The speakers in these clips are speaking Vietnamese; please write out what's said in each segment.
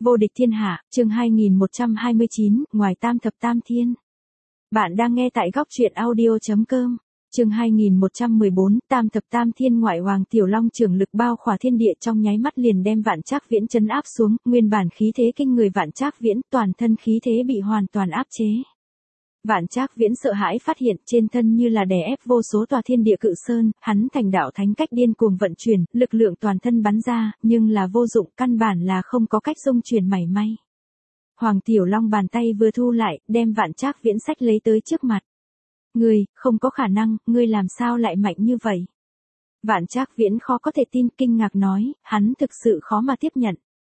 Vô địch thiên hạ, chương 2129, ngoài tam thập tam thiên. Bạn đang nghe tại góc truyện audio.com. Chương 2114, tam thập tam thiên ngoại Hoàng Tiểu Long trưởng lực bao khỏa thiên địa trong nháy mắt liền đem Vạn Trác Viễn trấn áp xuống, nguyên bản khí thế kinh người Vạn Trác Viễn, toàn thân khí thế bị hoàn toàn áp chế. Vạn Trác Viễn sợ hãi phát hiện trên thân như là đè ép vô số tòa thiên địa cự sơn, hắn thành đạo thánh cách điên cuồng vận chuyển, lực lượng toàn thân bắn ra, nhưng là vô dụng, căn bản là không có cách dung chuyển mảy may. Hoàng Tiểu Long bàn tay vừa thu lại, đem Vạn Trác Viễn xách lấy tới trước mặt. Ngươi, không có khả năng, ngươi làm sao lại mạnh như vậy? Vạn Trác Viễn khó có thể tin, kinh ngạc nói, hắn thực sự khó mà tiếp nhận.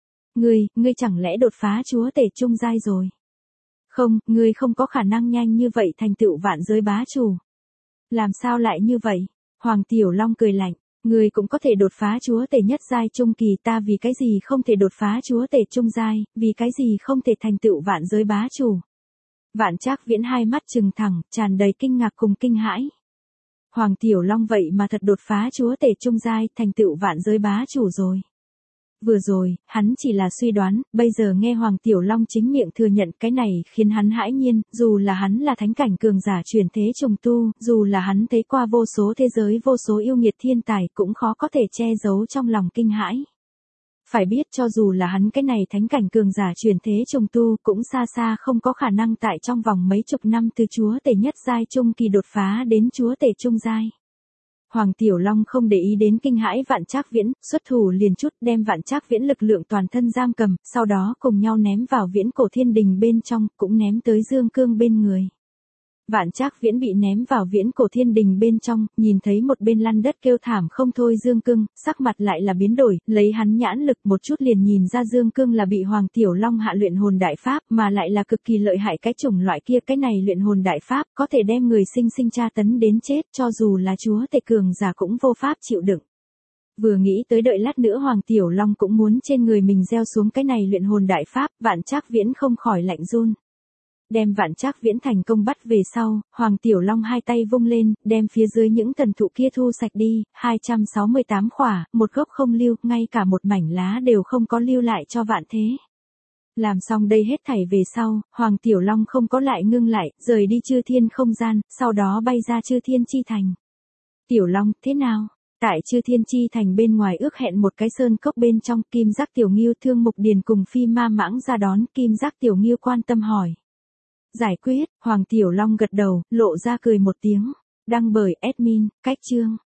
Ngươi chẳng lẽ đột phá chúa tể trung giai rồi? Không, ngươi không có khả năng nhanh như vậy thành tựu vạn giới bá chủ. Làm sao lại như vậy? Hoàng Tiểu Long cười lạnh, ngươi cũng có thể đột phá chúa tể nhất giai trung kỳ, ta vì cái gì không thể đột phá chúa tể trung giai, vì cái gì không thể thành tựu vạn giới bá chủ? Vạn Trác Viễn hai mắt trừng thẳng, tràn đầy kinh ngạc cùng kinh hãi. Hoàng Tiểu Long vậy mà thật đột phá chúa tể trung giai, thành tựu vạn giới bá chủ rồi. Vừa rồi, hắn chỉ là suy đoán, bây giờ nghe Hoàng Tiểu Long chính miệng thừa nhận, cái này khiến hắn hãi nhiên, dù là hắn là thánh cảnh cường giả truyền thế trùng tu, dù là hắn thấy qua vô số thế giới vô số yêu nghiệt thiên tài, cũng khó có thể che giấu trong lòng kinh hãi. Phải biết cho dù là hắn cái này thánh cảnh cường giả truyền thế trùng tu, cũng xa xa không có khả năng tại trong vòng mấy chục năm từ chúa tể nhất giai trung kỳ đột phá đến chúa tể trung giai. Hoàng Tiểu Long không để ý đến kinh hãi Vạn Trác Viễn, xuất thủ liền chút đem Vạn Trác Viễn lực lượng toàn thân giam cầm, sau đó cùng nhau ném vào viễn cổ thiên đình bên trong, cũng ném tới Dương Cương bên người. Vạn Trác Viễn bị ném vào viễn cổ thiên đình bên trong, nhìn thấy một bên lăn đất kêu thảm không thôi Dương Cương, sắc mặt lại là biến đổi, lấy hắn nhãn lực một chút liền nhìn ra Dương Cương là bị Hoàng Tiểu Long hạ luyện hồn đại pháp, mà lại là cực kỳ lợi hại cái chủng loại kia, cái này luyện hồn đại pháp có thể đem người sinh sinh tra tấn đến chết, cho dù là chúa tể cường giả cũng vô pháp chịu đựng. Vừa nghĩ tới đợi lát nữa Hoàng Tiểu Long cũng muốn trên người mình gieo xuống cái này luyện hồn đại pháp, Vạn Trác Viễn không khỏi lạnh run. Đem Vạn Trác Viễn thành công bắt về sau, Hoàng Tiểu Long hai tay vung lên, đem phía dưới những thần thụ kia thu sạch đi, 268 khỏa, một gốc không lưu, ngay cả một mảnh lá đều không có lưu lại cho vạn thế. Làm xong đây hết thảy về sau, Hoàng Tiểu Long không có lại ngưng lại, rời đi chư thiên không gian, sau đó bay ra chư thiên chi thành. Tiểu Long, thế nào? Tại chư thiên chi thành bên ngoài ước hẹn một cái sơn cốc bên trong, Kim Giác Tiểu Ngưu Thương Mục Điền cùng Phi Ma Mãng ra đón, Kim Giác Tiểu Ngưu quan tâm hỏi. Giải quyết, Hoàng Tiểu Long gật đầu, lộ ra cười một tiếng. Đăng bởi admin, cách chương.